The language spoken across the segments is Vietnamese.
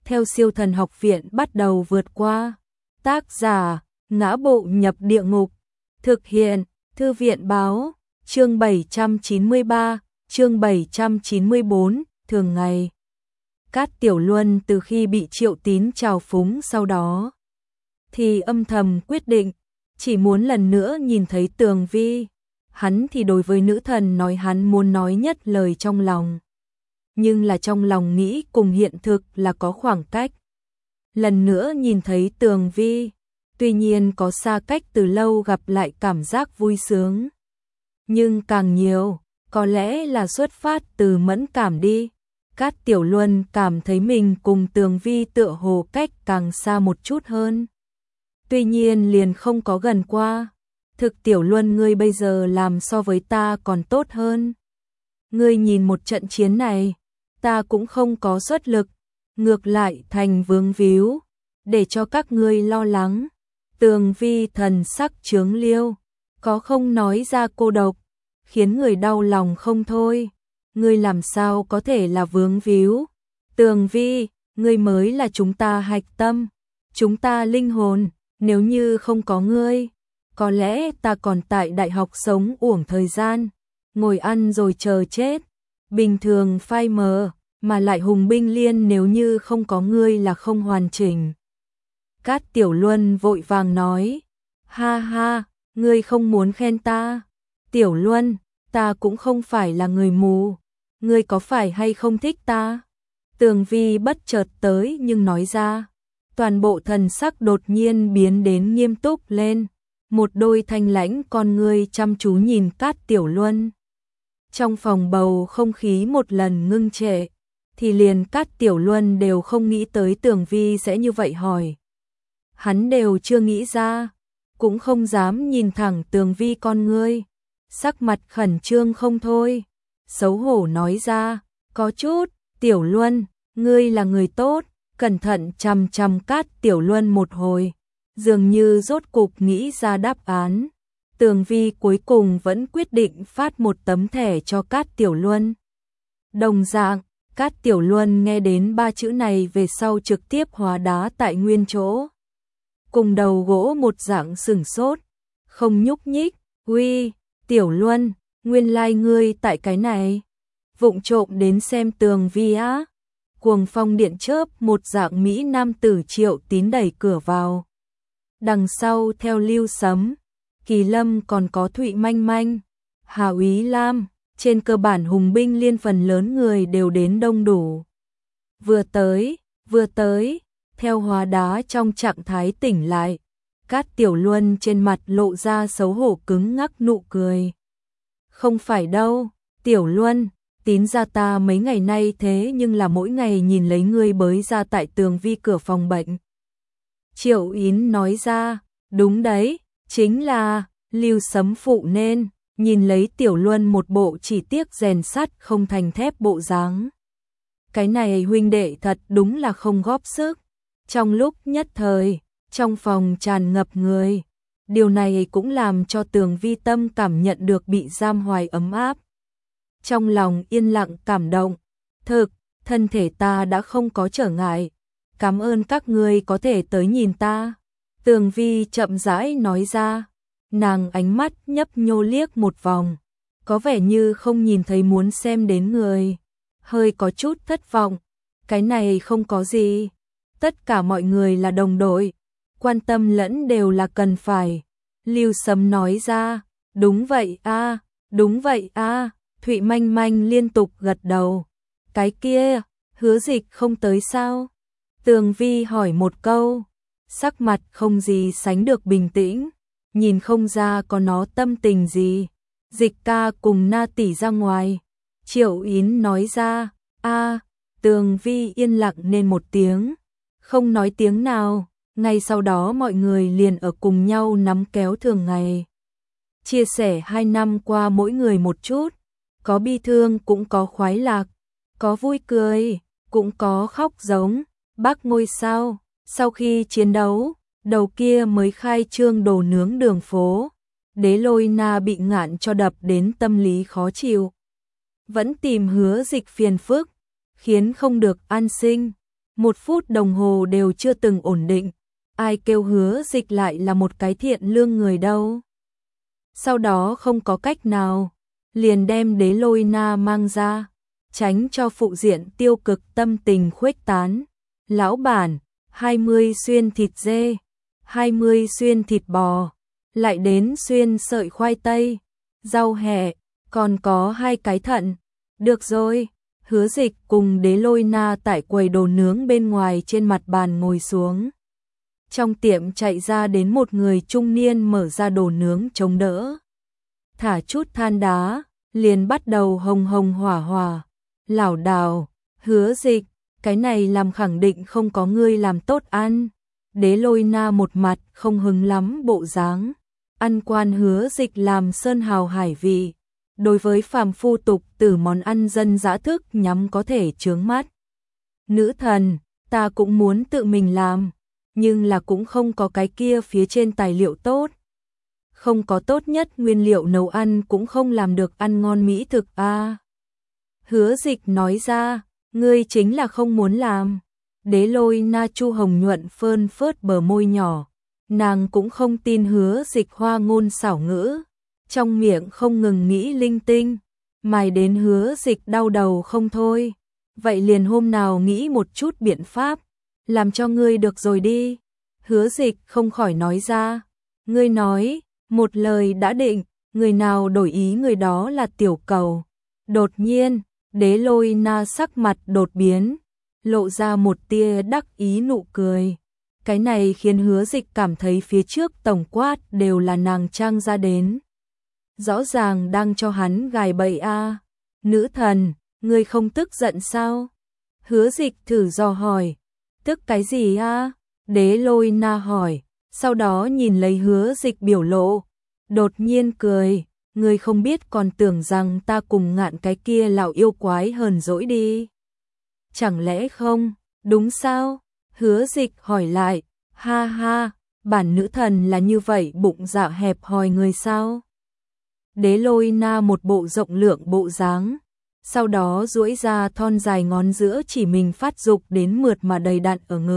theo Siêu Thần Học Viện bắt đầu vượt qua. Tác giả: Ngã Bộ Nhập Địa Ngục. Thực hiện: Thư viện báo. Chương 793, chương 794, thường ngày. Cát Tiểu Luân từ khi bị Triệu Tín trào phúng sau đó thì âm thầm quyết định, chỉ muốn lần nữa nhìn thấy Tường Vi. Hắn thì đối với nữ thần nói hắn muốn nói nhất lời trong lòng. Nhưng là trong lòng nghĩ cùng hiện thực là có khoảng cách. Lần nữa nhìn thấy Tường Vi, tuy nhiên có xa cách từ lâu gặp lại cảm giác vui sướng. Nhưng càng nhiều, có lẽ là xuất phát từ mẫn cảm đi. Cát Tiểu Luân cảm thấy mình cùng Tường Vi tựa hồ cách càng xa một chút hơn. Tuy nhiên liền không có gần qua. Thực Tiểu Luân, ngươi bây giờ làm so với ta còn tốt hơn. Ngươi nhìn một trận chiến này, ta cũng không có xuất lực, ngược lại thành vướng víu, để cho các ngươi lo lắng. Tường Vi thần sắc chướng liêu, có không nói ra cô độc, khiến người đau lòng không thôi. Ngươi làm sao có thể là vướng víu? Tường Vi, ngươi mới là chúng ta hạch tâm, chúng ta linh hồn, nếu như không có ngươi, có lẽ ta còn tại đại học sống uổng thời gian, ngồi ăn rồi chờ chết. Bình thường phai mờ, mà lại Hùng Binh Liên nếu như không có ngươi là không hoàn chỉnh. Cát Tiểu Luân vội vàng nói, ha ha, ngươi không muốn khen ta. Tiểu Luân, ta cũng không phải là người mù, ngươi có phải hay không thích ta? Tường Vi bất chợt tới nhưng nói ra, toàn bộ thần sắc đột nhiên biến đến nghiêm túc lên, một đôi thanh lãnh con ngươi chăm chú nhìn Cát Tiểu Luân. Trong phòng bầu không khí một lần ngưng trệ, thì liền Cát Tiểu Luân đều không nghĩ tới Tường Vi sẽ như vậy hỏi. Hắn đều chưa nghĩ ra, cũng không dám nhìn thẳng Tường Vi con ngươi, sắc mặt khẩn trương không thôi, xấu hổ nói ra, có chút. Tiểu Luân, ngươi là người tốt. Cẩn thận chằm chằm Cát Tiểu Luân một hồi, dường như rốt cục nghĩ ra đáp án. Tường Vi cuối cùng vẫn quyết định phát một tấm thẻ cho Cát Tiểu Luân. Đồng dạng, Cát Tiểu Luân nghe đến ba chữ này về sau trực tiếp hóa đá tại nguyên chỗ. Cùng đầu gỗ một dạng sửng sốt, không nhúc nhích. Uy, Tiểu Luân, nguyên lai ngươi tại cái này. Vụng trộm đến xem Tường Vi á. Cuồng phong điện chớp, một dạng mỹ nam tử Triệu Tín đẩy cửa vào. Đằng sau theo Lưu Sấm, Kỳ Lâm còn có Thụy Manh Manh, Hà Úy Lam, trên cơ bản Hùng Binh Liên phần lớn người đều đến đông đủ. Vừa tới, theo hóa đá trong trạng thái tỉnh lại, Cát Tiểu Luân trên mặt lộ ra xấu hổ cứng ngắc nụ cười. Không phải đâu, Tiểu Luân, Tín ra ta mấy ngày nay thế nhưng là mỗi ngày nhìn lấy ngươi bới ra tại Tường Vi cửa phòng bệnh. Triệu Yến nói ra, đúng đấy, chính là, Lưu Sấm phụ nên, nhìn lấy Tiểu Luân một bộ chỉ tiếc rèn sắt không thành thép bộ dáng. Cái này huynh đệ thật đúng là không góp sức. Trong lúc nhất thời, trong phòng tràn ngập người, điều này cũng làm cho Tường Vi tâm cảm nhận được bị giam hoài ấm áp. Trong lòng yên lặng cảm động, thực, thân thể ta đã không có trở ngại, cảm ơn các ngươi có thể tới nhìn ta. Tường Vi chậm rãi nói ra, nàng ánh mắt nhấp nhô liếc một vòng, có vẻ như không nhìn thấy muốn xem đến người, hơi có chút thất vọng. Cái này không có gì, tất cả mọi người là đồng đội, quan tâm lẫn đều là cần phải. Lưu Sấm nói ra, đúng vậy a, đúng vậy a. Thụy Manh Manh liên tục gật đầu. Cái kia, Hứa Dịch không tới sao? Tường Vi hỏi một câu, sắc mặt không gì sánh được bình tĩnh, nhìn không ra có nó tâm tình gì. Dịch ca cùng Na tỷ ra ngoài. Triệu Yến nói ra, a. Tường Vi yên lặng nên một tiếng, không nói tiếng nào. Ngay sau đó mọi người liền ở cùng nhau nắm kéo thường ngày, chia sẻ 2 năm qua mỗi người một chút. Có bi thương cũng có khoái lạc, có vui cười, cũng có khóc giống. Bác ngôi sao, sau khi chiến đấu, đầu kia mới khai trương đồ nướng đường phố. Đế Lôi Na bị Ngạn cho đập đến tâm lý khó chịu, vẫn tìm Hứa Dịch phiền phức, khiến không được an sinh. 1 phút đồng hồ đều chưa từng ổn định, ai kêu Hứa Dịch lại là một cái thiện lương người đâu. Sau đó không có cách nào, liền đem Đế Lôi Na mang ra, tránh cho phụ diện tiêu cực tâm tình khuếch tán. Lão bản, 20 xuyên thịt dê, 20 xuyên thịt bò, lại đến xuyên sợi khoai tây, rau hẹ, còn có 2 cái thận. Được rồi, Hứa Dịch cùng Đế Lôi Na tại quầy đồ nướng bên ngoài trên mặt bàn ngồi xuống. Trong tiệm chạy ra đến một người trung niên mở ra đồ nướng chống đỡ. Thả chút than đá, liền bắt đầu hồng hồng hỏa hỏa. Lảo đảo, Hứa Dịch, cái này làm khẳng định không có ngươi làm tốt ăn. Đế Lôi Na một mặt không hứng lắm bộ dáng. Ăn quan Hứa Dịch làm sơn hào hải vị. Đối với phàm phu tục tử món ăn dân dã thức nhắm có thể chướng mắt. Nữ thần, ta cũng muốn tự mình làm, nhưng là cũng không có cái kia phía trên tài liệu tốt. Không có tốt nhất nguyên liệu nấu ăn cũng không làm được ăn ngon mỹ thực a. Hứa Dịch nói ra, ngươi chính là không muốn làm. Đế Lôi Na Chu hồng nhuận phơn phớt bờ môi nhỏ, nàng cũng không tin Hứa Dịch hoa ngôn xảo ngữ, trong miệng không ngừng nghĩ linh tinh, mài đến Hứa Dịch đau đầu không thôi. Vậy liền hôm nào nghĩ một chút biện pháp, làm cho ngươi được rồi đi. Hứa Dịch không khỏi nói ra, ngươi nói, một lời đã định, người nào đổi ý người đó là tiểu cầu. Đột nhiên, Đế Lôi Na sắc mặt đột biến, lộ ra một tia đắc ý nụ cười. Cái này khiến Hứa Dịch cảm thấy phía trước tổng quát đều là nàng trang ra đến. Rõ ràng đang cho hắn gài bẫy a. Nữ thần, ngươi không tức giận sao? Hứa Dịch thử dò hỏi. Tức cái gì a? Đế Lôi Na hỏi, sau đó nhìn lấy Hứa Dịch biểu lộ, đột nhiên cười, ngươi không biết còn tưởng rằng ta cùng Ngạn cái kia lão yêu quái hờn dỗi đi. Chẳng lẽ không, đúng sao? Hứa Dịch hỏi lại, ha ha, bản nữ thần là như vậy bụng dạ hẹp hòi người sao? Đế Lôi Na một bộ rộng lượng bộ dáng, sau đó duỗi ra thon dài ngón giữa chỉ mình phát dục đến mượt mà đầy đặn ở ngực.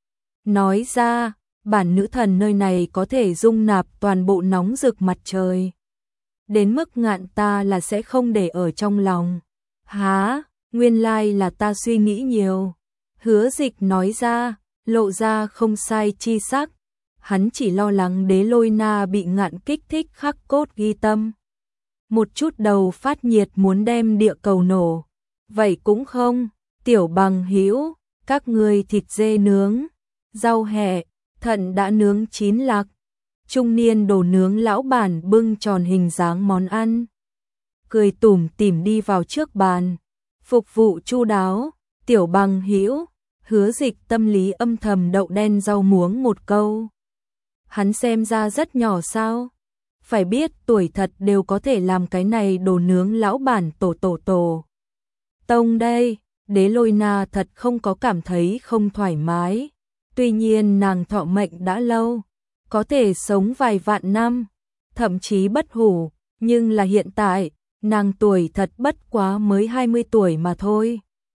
Nói ra, bản nữ thần nơi này có thể dung nạp toàn bộ nóng rực mặt trời. Đến mức Ngạn ta là sẽ không để ở trong lòng. Há, nguyên lai là ta suy nghĩ nhiều. Hứa Dịch nói ra, lộ ra không sai chi sắc. Hắn chỉ lo lắng Đế Lôi Na bị Ngạn kích thích khắc cốt ghi tâm. Một chút đầu phát nhiệt muốn đem địa cầu nổ. Vậy cũng không, tiểu bằng hữu, các ngươi thịt dê nướng, rau hẹ, thận đã nướng chín lạc. Trung niên đồ nướng lão bản bưng tròn hình dáng món ăn, cười tủm tỉm đi vào trước bàn, phục vụ chu đáo. Tiểu bằng hữu, Hứa Dịch tâm lý âm thầm đậu đen rau muống một câu. Hắn xem ra rất nhỏ sao? Phải biết tuổi thật đều có thể làm cái này đồ nướng lão bản tổ. Tông đây, Đế Lôi Na thật không có cảm thấy không thoải mái. Tuy nhiên nàng thọ mệnh đã lâu, có thể sống vài vạn năm, thậm chí bất hủ, nhưng là hiện tại, nàng tuổi thật bất quá mới 20 tuổi mà thôi.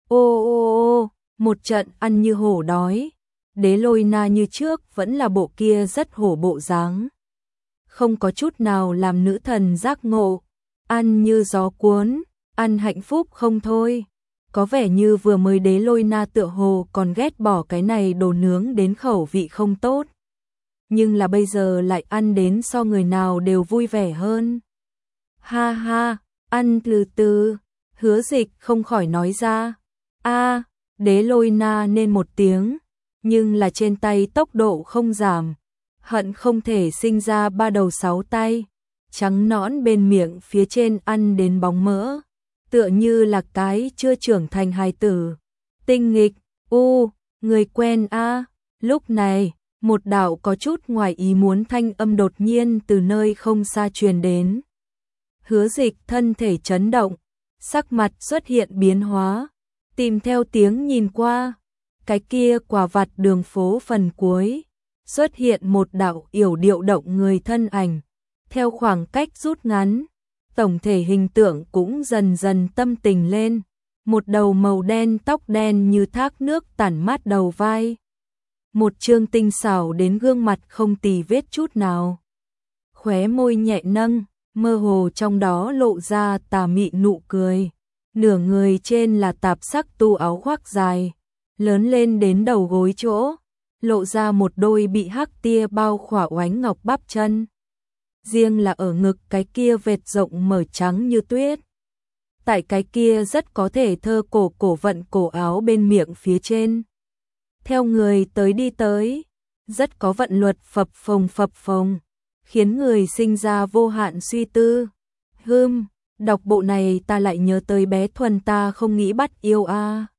Ô, một trận ăn như hổ đói. Đế Lôi Na như trước vẫn là bộ kia rất hổ bộ dáng, không có chút nào làm nữ thần giác ngộ, ăn như gió cuốn, ăn hạnh phúc không thôi. Có vẻ như vừa mới Đế Lôi Na tựa hồ còn ghét bỏ cái này đồ nướng đến khẩu vị không tốt, nhưng là bây giờ lại ăn đến so người nào đều vui vẻ hơn. Ha ha, ăn từ từ. Hứa Dịch không khỏi nói ra. Đế Lôi Na nên một tiếng, nhưng là trên tay tốc độ không giảm, hận không thể sinh ra 3 đầu 6 tay, trắng nõn bên miệng phía trên ăn đến bóng mỡ, tựa như là cái chưa trưởng thành hài tử. Tinh nghịch, người quen a. Lúc này, một đạo có chút ngoài ý muốn thanh âm đột nhiên từ nơi không xa truyền đến. Hứa Dịch thân thể chấn động, sắc mặt xuất hiện biến hóa, tìm theo tiếng nhìn qua, cái kia quả vặt đường phố phần cuối, xuất hiện một đạo yểu điệu động người thân ảnh, theo khoảng cách rút ngắn, tổng thể hình tượng cũng dần dần tâm tình lên, một đầu màu đen, tóc đen như thác nước tản mát đầu vai. Một trương tinh xảo đến gương mặt không tì vết chút nào. Khóe môi nhẹ nâng, mơ hồ trong đó lộ ra tà mị nụ cười. Nửa người trên là tạp sắc tu áo khoác dài, lớn lên đến đầu gối chỗ, lộ ra một đôi bị hắc tia bao khỏa oánh ngọc bắp chân. Riêng là ở ngực cái kia vệt rộng mở trắng như tuyết. Tại cái kia rất có thể thơ cổ vận cổ áo bên miệng phía trên. Theo người tới đi tới, rất có vận luật phập phồng, khiến người sinh ra vô hạn suy tư. Đọc bộ này ta lại nhớ tới bé Thuần ta không nghĩ bắt yêu a.